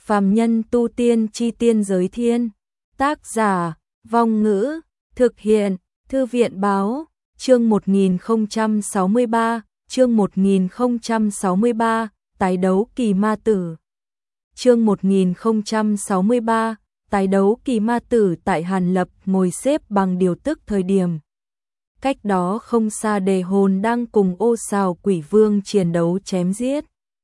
Phàm nhân tu tiên chi tiên giới thiên. Tác giả, Vong Ngữ, thực hiện, Thư viện báo, chương 1063, tái đấu kỳ ma tử. Chương 1063, tái đấu kỳ ma tử. Tại Hàn Lập ngồi xếp bằng điều tức thời điểm. Cách đó không xa Đề Hồn đang cùng Ô Sào Quỷ Vương chiến đấu chém giết.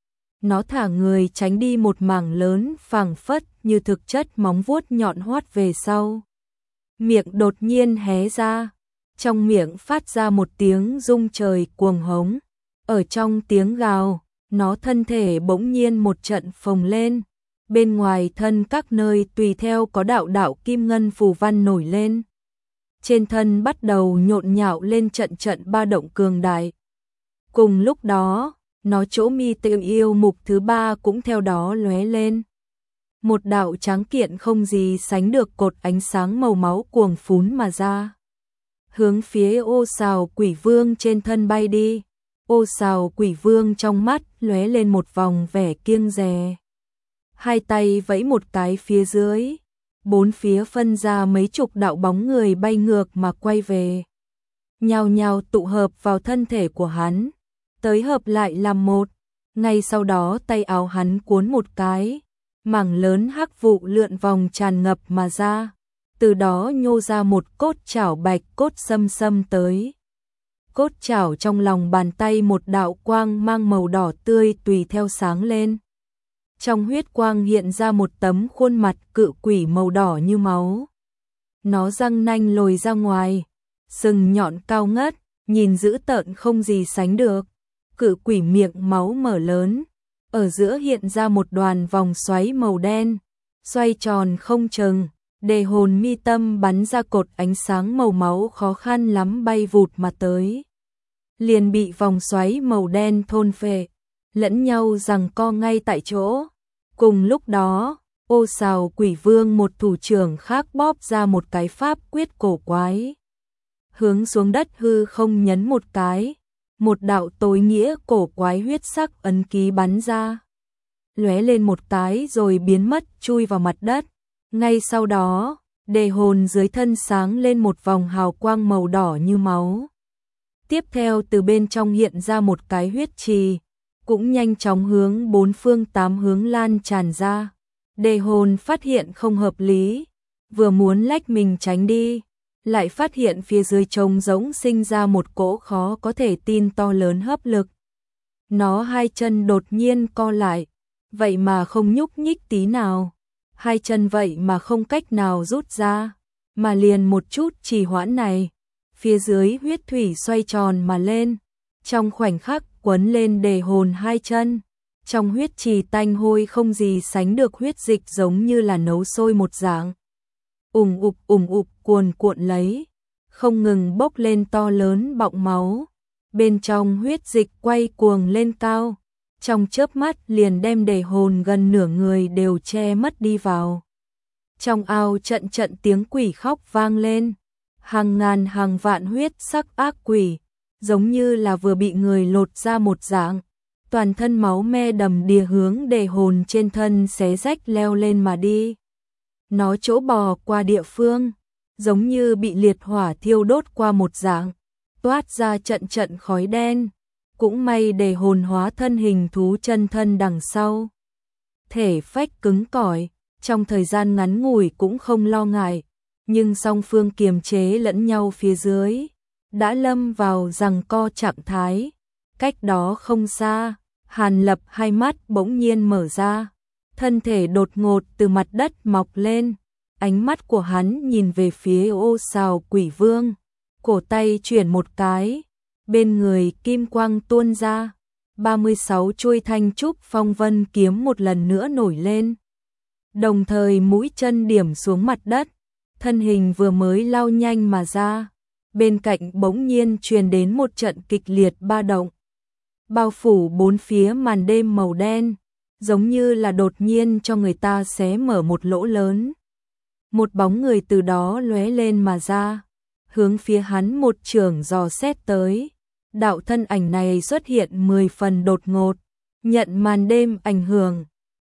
Nó thả người tránh đi một mảng lớn phảng phất như thực chất móng vuốt nhọn hoắt về sau. Miệng đột nhiên hé ra, trong miệng phát ra một tiếng rung trời cuồng hống. Ở trong tiếng gào, nó thân thể bỗng nhiên một trận phồng lên. Bên ngoài thân các nơi tùy theo có đạo đạo kim ngân phù văn nổi lên. Trên thân bắt đầu nhộn nhạo lên trận trận ba động cường đại. Cùng lúc đó, nó chỗ mi tự yêu mục thứ ba cũng theo đó lóe lên. Một đạo tráng kiện không gì sánh được cột ánh sáng màu máu cuồng phún mà ra. Hướng phía Ô Sào Quỷ Vương trên thân bay đi. Ô Sào Quỷ Vương trong mắt lóe lên một vòng vẻ kiêng dè. Hai tay vẫy một cái phía dưới. Bốn phía phân ra mấy chục đạo bóng người bay ngược mà quay về. Nhào nhào tụ hợp vào thân thể của hắn. Tới hợp lại làm một. Ngay sau đó tay áo hắn cuốn một cái. Mảng lớn hắc vụ lượn vòng tràn ngập mà ra. Từ đó nhô ra một cốt chảo bạch cốt xâm xâm tới. Cốt chảo trong lòng bàn tay một đạo quang mang màu đỏ tươi tùy theo sáng lên. Trong huyết quang hiện ra một tấm khuôn mặt cự quỷ màu đỏ như máu. Nó răng nanh lồi ra ngoài, sừng nhọn cao ngất, nhìn dữ tợn không gì sánh được. Cự quỷ miệng máu mở lớn, ở giữa hiện ra một đoàn vòng xoáy màu đen, xoay tròn không chừng. Đề Hồn mi tâm bắn ra cột ánh sáng màu máu khó khăn lắm bay vụt mà tới. Liền bị vòng xoáy màu đen thôn phệ, lẫn nhau giằng co ngay tại chỗ. Cùng lúc đó, Ô Sào Quỷ Vương một thủ trưởng khác bóp ra một cái pháp quyết cổ quái. Hướng xuống đất hư không nhấn một cái, một đạo tối nghĩa cổ quái huyết sắc ấn ký bắn ra. Lóe lên một cái rồi biến mất chui vào mặt đất. Ngay sau đó, Đề Hồn dưới thân sáng lên một vòng hào quang màu đỏ như máu. Tiếp theo từ bên trong hiện ra một cái huyết trì, cũng nhanh chóng hướng bốn phương tám hướng lan tràn ra. Đề Hồn phát hiện không hợp lý, vừa muốn lách mình tránh đi, lại phát hiện phía dưới trống rỗng sinh ra một cỗ khó có thể tin to lớn hấp lực. Nó hai chân đột nhiên co lại, vậy mà không nhúc nhích tí nào. Hai chân vậy mà không cách nào rút ra, mà liền một chút trì hoãn này. Phía dưới huyết thủy xoay tròn mà lên, trong khoảnh khắc quấn lên Đề Hồn hai chân. Trong huyết trì tanh hôi không gì sánh được huyết dịch giống như là nấu sôi một dạng. Ủng ục cuồn cuộn lấy, không ngừng bốc lên to lớn bọng máu. Bên trong huyết dịch quay cuồng lên cao, trong chớp mắt liền đem Đề Hồn gần nửa người đều che mất đi vào. Trong ao trận trận tiếng quỷ khóc vang lên, hàng ngàn hàng vạn huyết sắc ác quỷ, giống như là vừa bị người lột ra một dạng, toàn thân máu me đầm đìa hướng Đề Hồn trên thân xé rách leo lên mà đi. Nó chỗ bò qua địa phương, giống như bị liệt hỏa thiêu đốt qua một dạng, toát ra trận trận khói đen. Cũng may Đề Hồn hóa thân hình thú chân thân đằng sau. Thể phách cứng cỏi, trong thời gian ngắn ngủi cũng không lo ngại, nhưng song phương kiềm chế lẫn nhau phía dưới, đã lâm vào giằng co trạng thái. Cách đó không xa, Hàn Lập hai mắt bỗng nhiên mở ra, thân thể đột ngột từ mặt đất mọc lên, ánh mắt của hắn nhìn về phía Ô Sào Quỷ Vương, cổ tay chuyển một cái. Bên người kim quang tuôn ra, 36 chuôi thanh trúc phong vân kiếm một lần nữa nổi lên. Đồng thời mũi chân điểm xuống mặt đất, thân hình vừa mới lao nhanh mà ra. Bên cạnh bỗng nhiên truyền đến một trận kịch liệt ba động. Bao phủ bốn phía màn đêm màu đen, giống như là đột nhiên cho người ta xé mở một lỗ lớn. Một bóng người từ đó lóe lên mà ra, hướng phía hắn một chưởng dò xét tới. Đạo thân ảnh này xuất hiện 10 phần đột ngột, nhận màn đêm ảnh hưởng,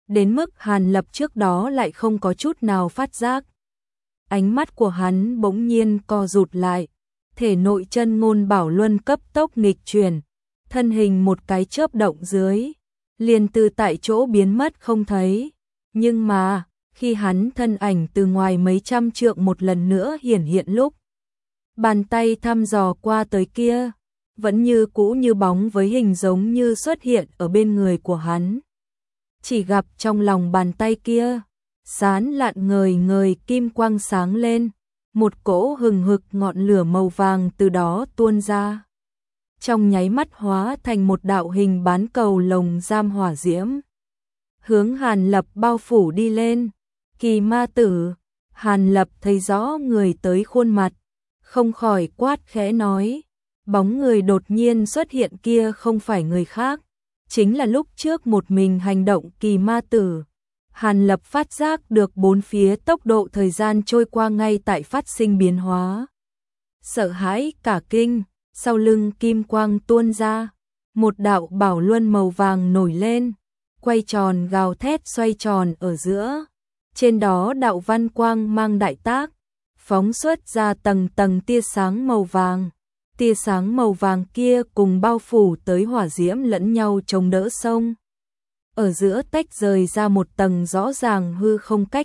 đến mức Hàn Lập trước đó lại không có chút nào phát giác. Ánh mắt của hắn bỗng nhiên co rụt lại, thể nội chân ngôn bảo luân cấp tốc nghịch chuyển, thân hình một cái chớp động dưới, liền từ tại chỗ biến mất không thấy. Nhưng mà, khi hắn thân ảnh từ ngoài mấy trăm trượng một lần nữa hiển hiện lúc, bàn tay thăm dò qua tới kia, vẫn như cũ như bóng với hình giống như xuất hiện ở bên người của hắn. Chỉ gặp trong lòng bàn tay kia, sán lạn ngời ngời kim quang sáng lên, một cỗ hừng hực ngọn lửa màu vàng từ đó tuôn ra. Trong nháy mắt hóa thành một đạo hình bán cầu lồng giam hỏa diễm, hướng Hàn Lập bao phủ đi lên. Kỳ ma tử, Hàn Lập thấy rõ người tới khuôn mặt, không khỏi quát khẽ nói, bóng người đột nhiên xuất hiện kia không phải người khác, chính là lúc trước một mình hành động Kỳ ma tử. Hàn Lập phát giác được bốn phía tốc độ thời gian trôi qua ngay tại phát sinh biến hóa. Sợ hãi cả kinh, sau lưng kim quang tuôn ra, một đạo bảo luân màu vàng nổi lên, quay tròn gào thét xoay tròn ở giữa. Trên đó đạo văn quang mang đại tác, phóng xuất ra tầng tầng tia sáng màu vàng. Tia sáng màu vàng kia cùng bao phủ tới hỏa diễm lẫn nhau chống đỡ sông. Ở giữa tách rời ra một tầng rõ ràng hư không cách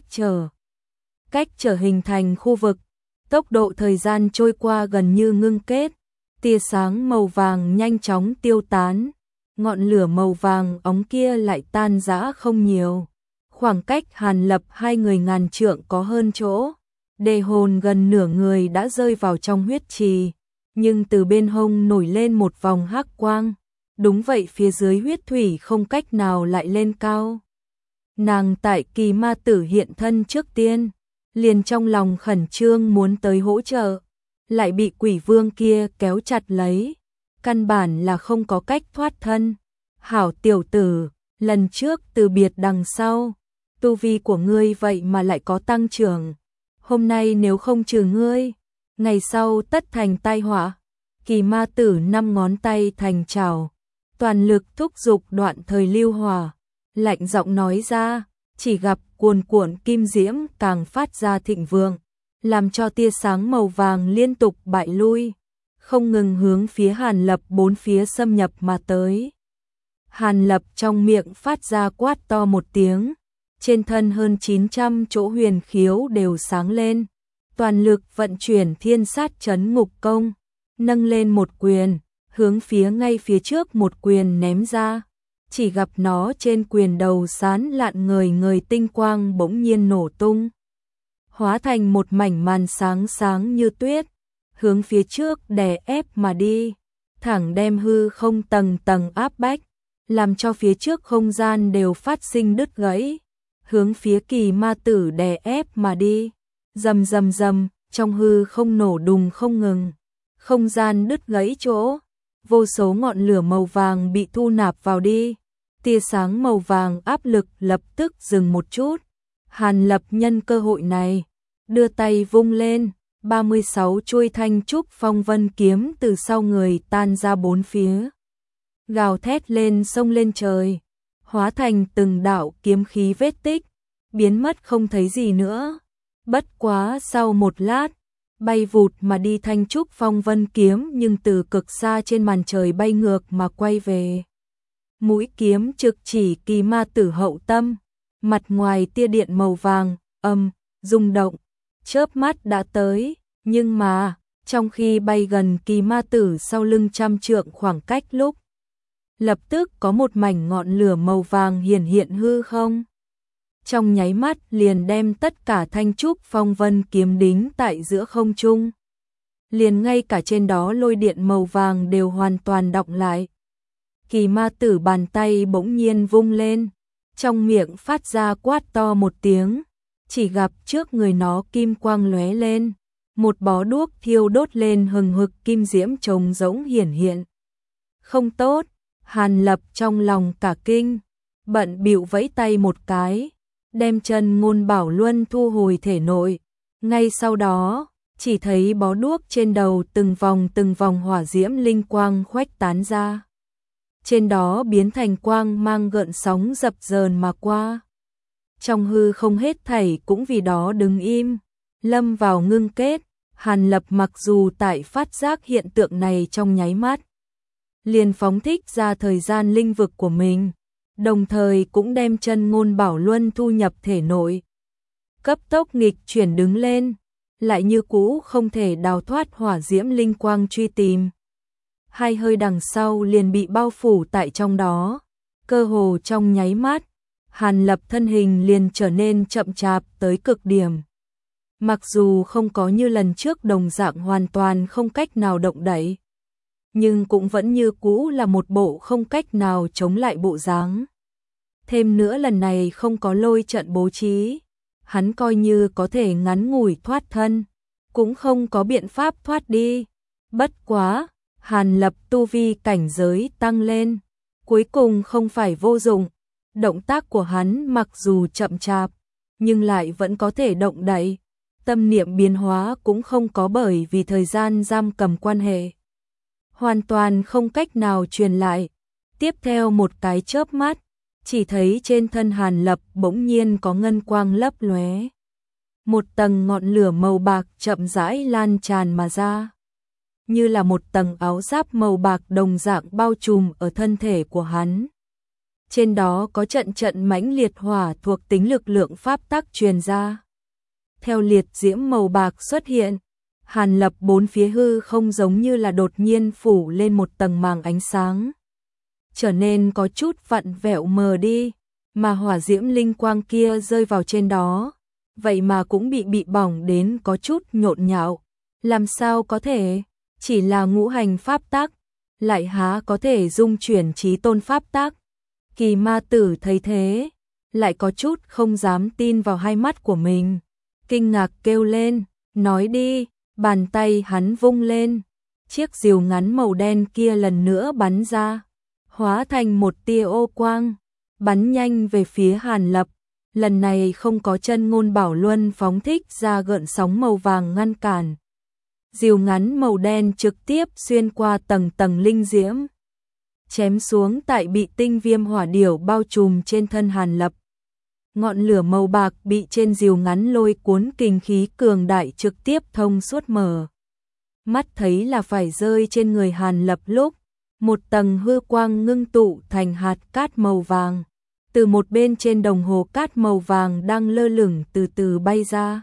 trở hình thành khu vực. Tốc độ thời gian trôi qua gần như ngưng kết, tia sáng màu vàng nhanh chóng tiêu tán, ngọn lửa màu vàng óng kia lại tan rã không nhiều. Khoảng cách Hàn Lập hai người ngàn trượng có hơn chỗ, đề hồn gần nửa người đã rơi vào trong huyết trì, nhưng từ bên hông nổi lên một vòng hắc quang. Đúng vậy, phía dưới huyết thủy không cách nào lại lên cao. Nàng tại Kỳ ma tử hiện thân trước tiên, liền trong lòng khẩn trương muốn tới hỗ trợ, lại bị quỷ vương kia kéo chặt lấy, căn bản là không có cách thoát thân. Hảo tiểu tử, lần trước từ biệt đằng sau, tu vi của ngươi vậy mà lại có tăng trưởng, hôm nay nếu không trừ ngươi, ngày sau tất thành tai họa. Kỳ ma tử năm ngón tay thành chảo, toàn lực thúc giục đoạn thời lưu hỏa, lạnh giọng nói ra, chỉ gặp cuồn cuộn kim diễm càng phát ra thịnh vượng, làm cho tia sáng màu vàng liên tục bại lui, không ngừng hướng phía Hàn Lập bốn phía xâm nhập mà tới. Hàn Lập trong miệng phát ra quát to một tiếng, trên thân hơn 900 chỗ huyền khiếu đều sáng lên, toàn lực vận chuyển thiên sát chấn ngục công, nâng lên một quyền, hướng phía ngay phía trước một quyền ném ra. Chỉ gặp nó trên quyền đầu sán lạn ngời ngời tinh quang bỗng nhiên nổ tung, hóa thành một mảnh màn sáng sáng như tuyết, hướng phía trước đè ép mà đi, thẳng đem hư không tầng tầng áp bách, làm cho phía trước không gian đều phát sinh đứt gãy, hướng phía Kỳ ma tử đè ép mà đi. Rầm rầm rầm, trong hư không nổ đùng không ngừng, không gian đứt gãy chỗ, vô số ngọn lửa màu vàng bị thu nạp vào đi. Tia sáng màu vàng áp lực lập tức dừng một chút. Hàn Lập nhân cơ hội này, đưa tay vung lên, 36 chuôi thanh trúc phong vân kiếm từ sau người tan ra bốn phía, gào thét lên sông lên trời, hóa thành từng đạo kiếm khí vết tích, biến mất không thấy gì nữa. Bất quá sau một lát, bay vụt mà đi thanh trúc phong vân kiếm nhưng từ cực xa trên màn trời bay ngược mà quay về. Mũi kiếm trực chỉ Kỳ ma tử hậu tâm, mặt ngoài tia điện màu vàng, rung động, chớp mắt đã tới, nhưng mà, trong khi bay gần Kỳ ma tử sau lưng trăm trượng khoảng cách lúc, lập tức có một mảnh ngọn lửa màu vàng hiển hiện hư không. Trong nháy mắt liền đem tất cả thanh trúc phong vân kiếm đính tại giữa không trung. Liền ngay cả trên đó lôi điện màu vàng đều hoàn toàn đọng lại. Kỳ ma tử bàn tay bỗng nhiên vung lên, trong miệng phát ra quát to một tiếng, chỉ gặp trước người nó kim quang lóe lên, một bó đuốc thiêu đốt lên hừng hực kim diễm trống rỗng hiển hiện. Không tốt, Hàn Lập trong lòng cả kinh, bận bịu vẫy tay một cái, đem chân ngôn bảo luân thu hồi thể nội. Ngay sau đó, chỉ thấy bó đuốc trên đầu từng vòng hỏa diễm linh quang khuếch tán ra. Trên đó biến thành quang mang gợn sóng dập dờn mà qua. Trong hư không hết thảy cũng vì đó đứng im, lâm vào ngưng kết. Hàn Lập mặc dù tại phát giác hiện tượng này trong nháy mắt, liền phóng thích ra thời gian linh vực của mình, đồng thời cũng đem chân ngôn bảo luân thu nhập thể nội. Cấp tốc nghịch chuyển đứng lên, lại như cũ không thể đào thoát hỏa diễm linh quang truy tìm. Hai hơi đằng sau liền bị bao phủ tại trong đó, cơ hồ trong nháy mắt, Hàn Lập thân hình liền trở nên chậm chạp tới cực điểm. Mặc dù không có như lần trước đồng dạng hoàn toàn không cách nào động đậy, nhưng cũng vẫn như cũ là một bộ không cách nào chống lại bộ dáng. Thêm nữa lần này không có lôi trận bố trí, hắn coi như có thể ngắn ngủi thoát thân, cũng không có biện pháp thoát đi. Bất quá, Hàn Lập tu vi cảnh giới tăng lên, cuối cùng không phải vô dụng. Động tác của hắn mặc dù chậm chạp, nhưng lại vẫn có thể động đậy. Tâm niệm biến hóa cũng không có bởi vì thời gian giam cầm quan hệ, hoàn toàn không cách nào truyền lại. Tiếp theo một cái chớp mắt, chỉ thấy trên thân Hàn Lập bỗng nhiên có ngân quang lấp lóe. Một tầng ngọn lửa màu bạc chậm rãi lan tràn mà ra, như là một tầng áo giáp màu bạc đồng dạng bao trùm ở thân thể của hắn. Trên đó có trận trận mãnh liệt hỏa thuộc tính lực lượng pháp tắc truyền ra. Theo liệt diễm màu bạc xuất hiện, Hàn Lập bốn phía hư không giống như là đột nhiên phủ lên một tầng màng ánh sáng, trở nên có chút vặn vẹo mờ đi, mà hỏa diễm linh quang kia rơi vào trên đó, vậy mà cũng bị bỏng đến có chút nhộn nhạo. Làm sao có thể, chỉ là ngũ hành pháp tắc, lại há có thể dung chuyển chí tôn pháp tắc. Kỳ ma tử thấy thế, lại có chút không dám tin vào hai mắt của mình, kinh ngạc kêu lên, nói đi. Bàn tay hắn vung lên, chiếc rìu ngắn màu đen kia lần nữa bắn ra, hóa thành một tia ô quang, bắn nhanh về phía Hàn Lập. Lần này không có chân ngôn bảo luân phóng thích ra gợn sóng màu vàng ngăn cản. Rìu ngắn màu đen trực tiếp xuyên qua tầng tầng linh diễm, chém xuống tại bị tinh viêm hỏa điểu bao trùm trên thân Hàn Lập. Ngọn lửa màu bạc bị trên rìu ngắn lôi cuốn kình khí cường đại trực tiếp thông suốt mở. Mắt thấy là phải rơi trên người Hàn Lập lúc, một tầng hư quang ngưng tụ thành hạt cát màu vàng. Từ một bên trên đồng hồ cát màu vàng đang lơ lửng từ từ bay ra,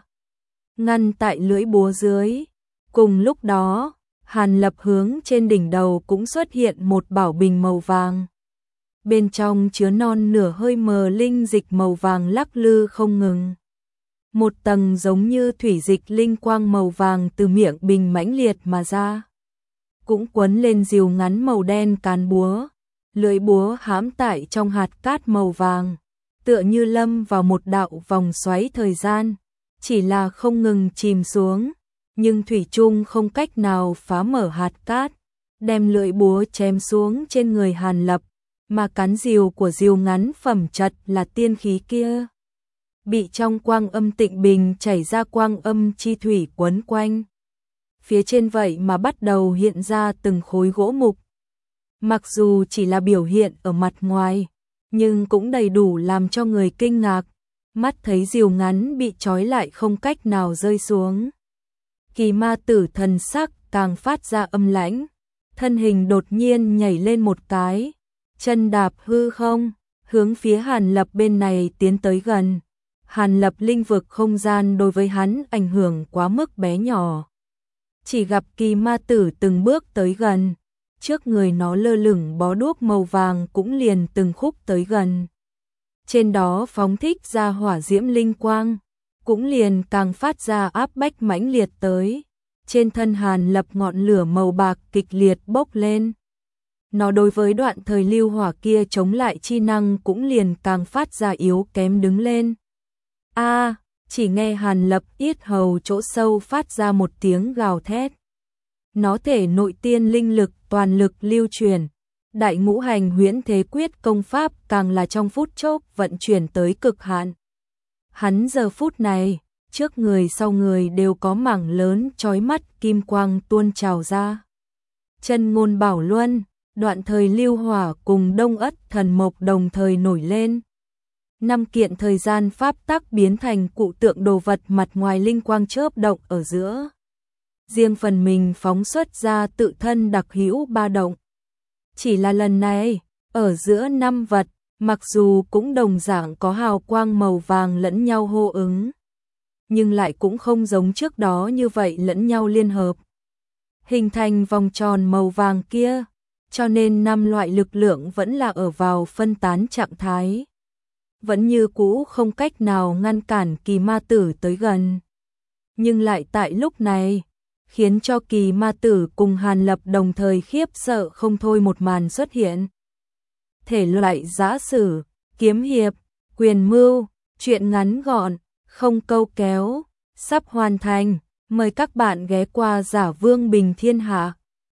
ngăn tại lưỡi búa dưới. Cùng lúc đó, Hàn Lập hướng trên đỉnh đầu cũng xuất hiện một bảo bình màu vàng. Bên trong chứa non nửa hơi mờ linh dịch màu vàng lắc lư không ngừng. Một tầng giống như thủy dịch linh quang màu vàng từ miệng bình mãnh liệt mà ra, cũng quấn lên rìu ngắn màu đen cán búa. Lưỡi búa hãm tại trong hạt cát màu vàng, tựa như lâm vào một đạo vòng xoáy thời gian, chỉ là không ngừng chìm xuống, nhưng thủy chung không cách nào phá mở hạt cát, đem lưỡi búa chém xuống trên người Hàn Lập. Mà cán rìu của rìu ngắn phẩm chất là tiên khí kia, bị trong quang âm tịnh bình chảy ra quang âm chi thủy quấn quanh. Phía trên vậy mà bắt đầu hiện ra từng khối gỗ mục. Mặc dù chỉ là biểu hiện ở mặt ngoài, nhưng cũng đầy đủ làm cho người kinh ngạc. Mắt thấy rìu ngắn bị trói lại không cách nào rơi xuống. Kỳ ma tử thần sắc càng phát ra âm lãnh, thân hình đột nhiên nhảy lên một cái, chân đạp hư không, hướng phía Hàn Lập bên này tiến tới gần. Hàn Lập linh vực không gian đối với hắn ảnh hưởng quá mức bé nhỏ. Chỉ gặp kỳ ma tử từng bước tới gần, trước người nó lơ lửng bó đuốc màu vàng cũng liền từng khúc tới gần. Trên đó phóng thích ra hỏa diễm linh quang, cũng liền càng phát ra áp bách mãnh liệt tới. Trên thân Hàn Lập ngọn lửa màu bạc kịch liệt bốc lên. Nó đối với đoạn thời lưu hỏa kia chống lại chi năng cũng liền càng phát ra yếu kém đứng lên. Chỉ nghe Hàn Lập yết hầu chỗ sâu phát ra một tiếng gào thét. Nó thể nội tiên linh lực toàn lực lưu truyền, đại ngũ hành huyễn thế quyết công pháp càng là trong phút chốc vận chuyển tới cực hạn. Hắn giờ phút này, trước người sau người đều có mảng lớn chói mắt kim quang tuôn trào ra. Chân ngôn bảo luân, đoạn thời lưu hỏa cùng đông ất thần mộc đồng thời nổi lên. Năm kiện thời gian pháp tắc biến thành cụ tượng đồ vật mặt ngoài linh quang chớp động ở giữa. Riêng phần mình phóng xuất ra tự thân đặc hữu ba động. Chỉ là lần này, ở giữa năm vật, mặc dù cũng đồng dạng có hào quang màu vàng lẫn nhau hô ứng, nhưng lại cũng không giống trước đó như vậy lẫn nhau liên hợp, hình thành vòng tròn màu vàng kia, cho nên năm loại lực lượng vẫn là ở vào phân tán trạng thái. Vẫn như cũ không cách nào ngăn cản Kỳ Ma Tử tới gần. Nhưng lại tại lúc này, khiến cho Kỳ Ma Tử cùng Hàn Lập đồng thời khiếp sợ không thôi một màn xuất hiện. Thể loại giã sử, kiếm hiệp, quyền mưu, truyện ngắn gọn, không câu kéo, sắp hoàn thành. Mời các bạn ghé qua Giả Vương Bình Thiên Hạ.